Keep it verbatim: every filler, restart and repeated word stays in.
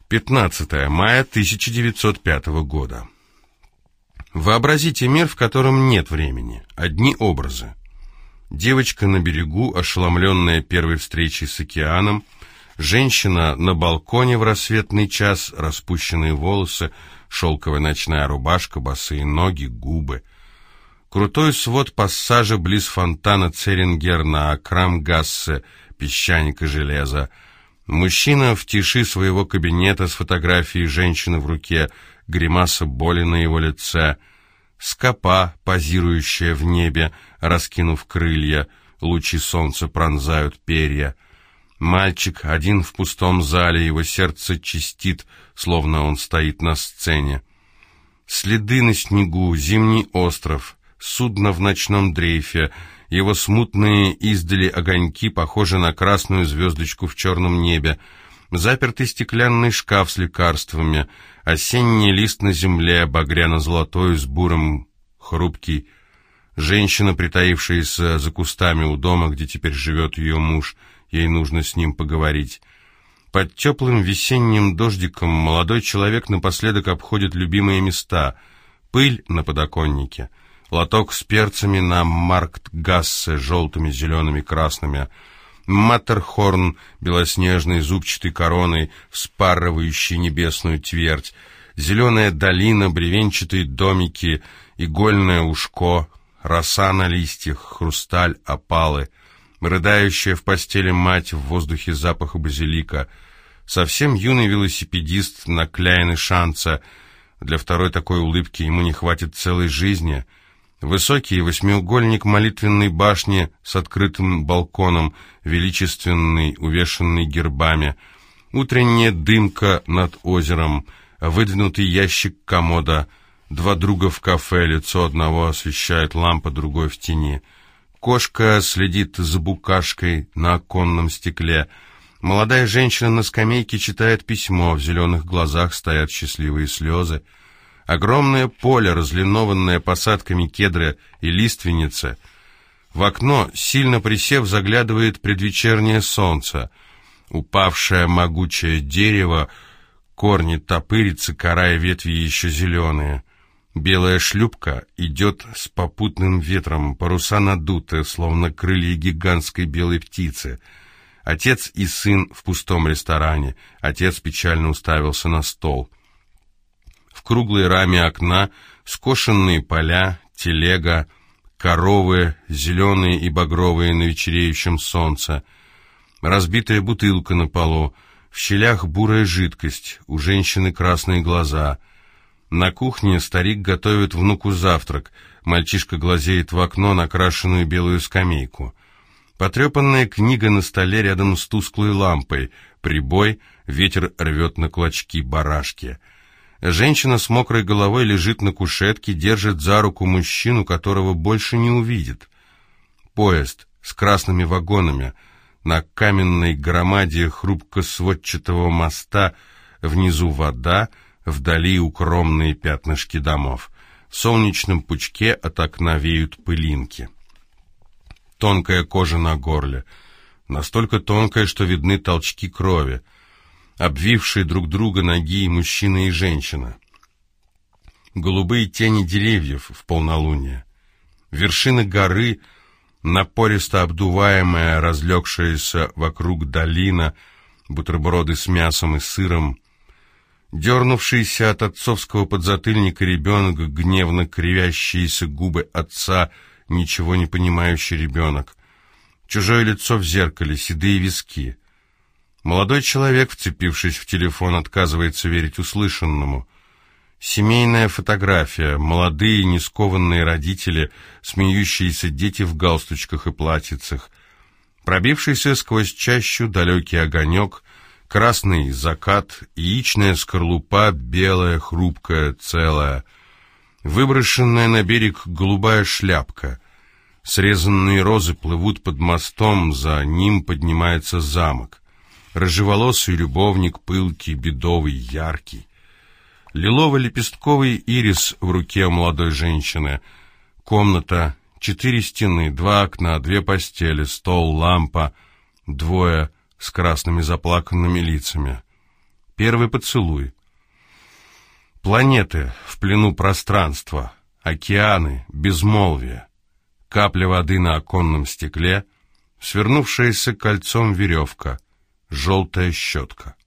пятнадцатое мая тысяча девятьсот пятого года. Вообразите мир, в котором нет времени, одни образы. Девочка на берегу, ошеломленная первой встречей с океаном, женщина на балконе в рассветный час, распущенные волосы, шелковая ночная рубашка, босые ноги, губы. Крутой свод пассажа близ фонтана Церингер на Крамгассе, песчаник и железо. Мужчина в тиши своего кабинета с фотографией женщины в руке, гримаса боли на его лице. Скопа, позирующая в небе, раскинув крылья, лучи солнца пронзают перья. Мальчик один в пустом зале, его сердце чистит, словно он стоит на сцене. Следы на снегу, зимний остров, судно в ночном дрейфе, его смутные издали огоньки похожи на красную звездочку в черном небе, запертый стеклянный шкаф с лекарствами, осенний лист на земле, багряно-золотой с буром, хрупкий, женщина, притаившаяся за кустами у дома, где теперь живет ее муж, ей нужно с ним поговорить. Под теплым весенним дождиком молодой человек напоследок обходит любимые места, пыль на подоконнике, лоток с перцами на Марктгассе, желтыми, зелеными, красными, Маттерхорн, белоснежной зубчатой короной, вспарывающей небесную твердь, зеленая долина, бревенчатые домики, игольное ушко, роса на листьях, хрусталь, опалы, рыдающая в постели мать, в воздухе запах базилика, совсем юный велосипедист на Кляйне Шанце, для второй такой улыбки ему не хватит целой жизни. Высокий восьмиугольник молитвенной башни с открытым балконом, величественный, увешанный гербами, утренняя дымка над озером, выдвинутый ящик комода, два друга в кафе, лицо одного освещает лампа, другой в тени. Кошка следит за букашкой на оконном стекле. Молодая женщина на скамейке читает письмо, в зеленых глазах стоят счастливые слезы. Огромное поле, разлинованное посадками кедра и лиственницы. В окно, сильно присев, заглядывает предвечернее солнце. Упавшее могучее дерево, корни топырятся, кора и ветви еще зеленые. Белая шлюпка идет с попутным ветром, паруса надуты, словно крылья гигантской белой птицы. Отец и сын в пустом ресторане. Отец печально уставился на стол. В круглой раме окна скошенные поля, телега, коровы, зеленые и багровые на вечереющем солнце, разбитая бутылка на полу, в щелях бурая жидкость, у женщины красные глаза. На кухне старик готовит внуку завтрак, мальчишка глазеет в окно на крашеную белую скамейку. Потрепанная книга на столе рядом с тусклой лампой, прибой, ветер рвет на клочки барашки. Женщина с мокрой головой лежит на кушетке, держит за руку мужчину, которого больше не увидит. Поезд с красными вагонами, на каменной громаде хрупко-сводчатого моста, внизу вода, вдали укромные пятнышки домов. В солнечном пучке от окна веют пылинки. Тонкая кожа на горле, настолько тонкая, что видны толчки крови, обвившие друг друга ноги мужчина и женщина. Голубые тени деревьев в полнолуние. Вершина горы, напористо обдуваемая, разлегшаяся вокруг долина, бутерброды с мясом и сыром. Дернувшийся от отцовского подзатыльника ребенок, гневно кривящиеся губы отца, ничего не понимающий ребенок. Чужое лицо в зеркале, седые виски. Молодой человек, вцепившись в телефон, отказывается верить услышанному. Семейная фотография, молодые, нескованные родители, смеющиеся дети в галстучках и платьицах. Пробившийся сквозь чащу далекий огонек, красный закат, яичная скорлупа, белая, хрупкая, целая. Выброшенная на берег голубая шляпка. Срезанные розы плывут под мостом, за ним поднимается замок. Рыжеволосый любовник, пылкий, бедовый, яркий. Лилово-лепестковый ирис в руке молодой женщины. Комната, четыре стены, два окна, две постели, стол, лампа, двое с красными заплаканными лицами. Первый поцелуй. Планеты в плену пространства, океаны, безмолвие. Капля воды на оконном стекле, свернувшаяся кольцом веревка, желтая щетка.